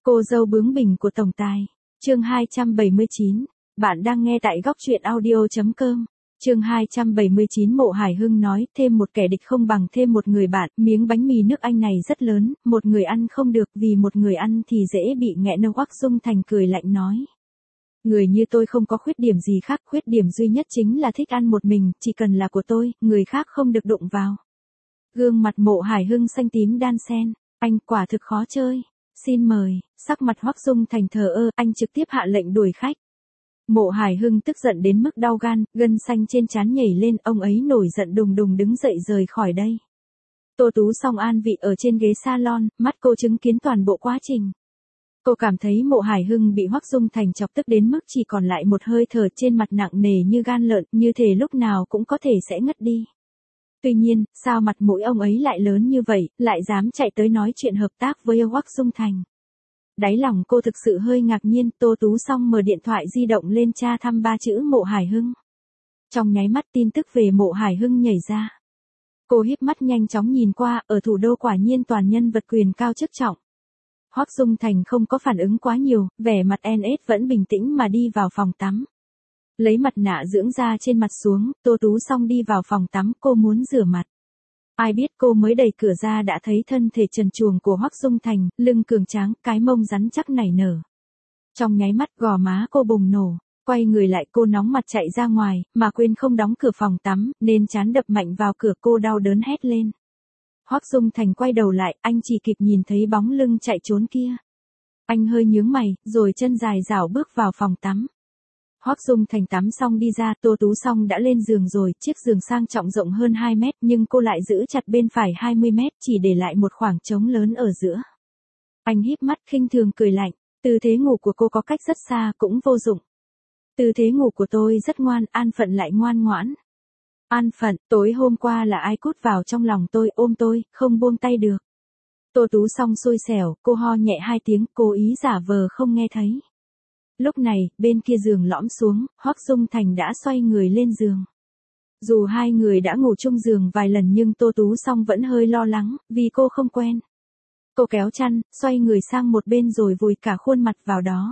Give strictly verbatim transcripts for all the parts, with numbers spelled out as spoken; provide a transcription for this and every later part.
Cô dâu bướng bỉnh của tổng tài. Chương hai trăm bảy mươi chín. Bạn đang nghe tại góc truyện audio chấm com. Chương hai trăm bảy mươi chín. Mộ Hải Hưng nói, thêm một kẻ địch không bằng thêm một người bạn, miếng bánh mì nước Anh này rất lớn, một người ăn không được, vì một người ăn thì dễ bị nghẹn. Hoắc Dung Thành cười lạnh nói. Người như tôi không có khuyết điểm gì khác, khuyết điểm duy nhất chính là thích ăn một mình, chỉ cần là của tôi, người khác không được đụng vào. Gương mặt Mộ Hải Hưng xanh tím đan xen, anh quả thực khó chơi. Xin mời. Sắc mặt Hoắc Dung Thành thờ ơ, anh trực tiếp hạ lệnh đuổi khách. Mộ Hải Hưng tức giận đến mức đau gan, gân xanh trên trán nhảy lên, ông ấy nổi giận đùng đùng đứng dậy rời khỏi đây. Tô Tú Song an vị ở trên ghế salon, mắt cô chứng kiến toàn bộ quá trình. Cô cảm thấy Mộ Hải Hưng bị Hoắc Dung Thành chọc tức đến mức chỉ còn lại một hơi thở, trên mặt nặng nề như gan lợn, như thể lúc nào cũng có thể sẽ ngất đi. Tuy nhiên, sao mặt mũi ông ấy lại lớn như vậy, lại dám chạy tới nói chuyện hợp tác với Hoắc Dung Thành. Đáy lòng cô thực sự hơi ngạc nhiên. Tô Tú Song mở điện thoại di động lên tra thăm ba chữ Mộ Hải Hưng. Trong nháy mắt tin tức về Mộ Hải Hưng nhảy ra. Cô híp mắt nhanh chóng nhìn qua, ở thủ đô quả nhiên toàn nhân vật quyền cao chức trọng. Hoắc Dung Thành không có phản ứng quá nhiều, vẻ mặt en ét vẫn bình tĩnh mà đi vào phòng tắm. Lấy mặt nạ dưỡng da trên mặt xuống, Tô Tú Song đi vào phòng tắm, cô muốn rửa mặt. Ai biết cô mới đẩy cửa ra đã thấy thân thể trần truồng của Hoắc Dung Thành, lưng cường tráng, cái mông rắn chắc nảy nở. Trong nháy mắt gò má cô bùng nổ, quay người lại cô nóng mặt chạy ra ngoài, mà quên không đóng cửa phòng tắm, nên trán đập mạnh vào cửa, cô đau đớn hét lên. Hoắc Dung Thành quay đầu lại, anh chỉ kịp nhìn thấy bóng lưng chạy trốn kia. Anh hơi nhướng mày, rồi chân dài dảo bước vào phòng tắm. Hoắc Dung Thành tắm xong đi ra, Tô Tú Song đã lên giường rồi, chiếc giường sang trọng rộng hơn hai mét, nhưng cô lại giữ chặt bên phải hai mươi mét, chỉ để lại một khoảng trống lớn ở giữa. Anh híp mắt khinh thường cười lạnh, tư thế ngủ của cô có cách rất xa, cũng vô dụng. Tư thế ngủ của tôi rất ngoan, an phận lại ngoan ngoãn. An phận, tối hôm qua là ai cút vào trong lòng tôi, ôm tôi, không buông tay được. Tô Tú Song xui xẻo, cô ho nhẹ hai tiếng, cố ý giả vờ không nghe thấy. Lúc này, bên kia giường lõm xuống, Hoắc Dung Thành đã xoay người lên giường. Dù hai người đã ngủ chung giường vài lần nhưng Tô Tú Song vẫn hơi lo lắng, vì cô không quen. Cô kéo chăn, xoay người sang một bên rồi vùi cả khuôn mặt vào đó.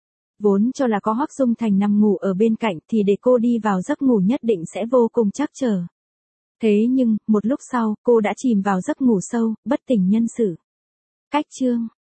Vốn cho là có Hoắc Dung Thành nằm ngủ ở bên cạnh thì để cô đi vào giấc ngủ nhất định sẽ vô cùng trắc trở. Thế nhưng, một lúc sau, cô đã chìm vào giấc ngủ sâu, bất tỉnh nhân sự. Cách chương.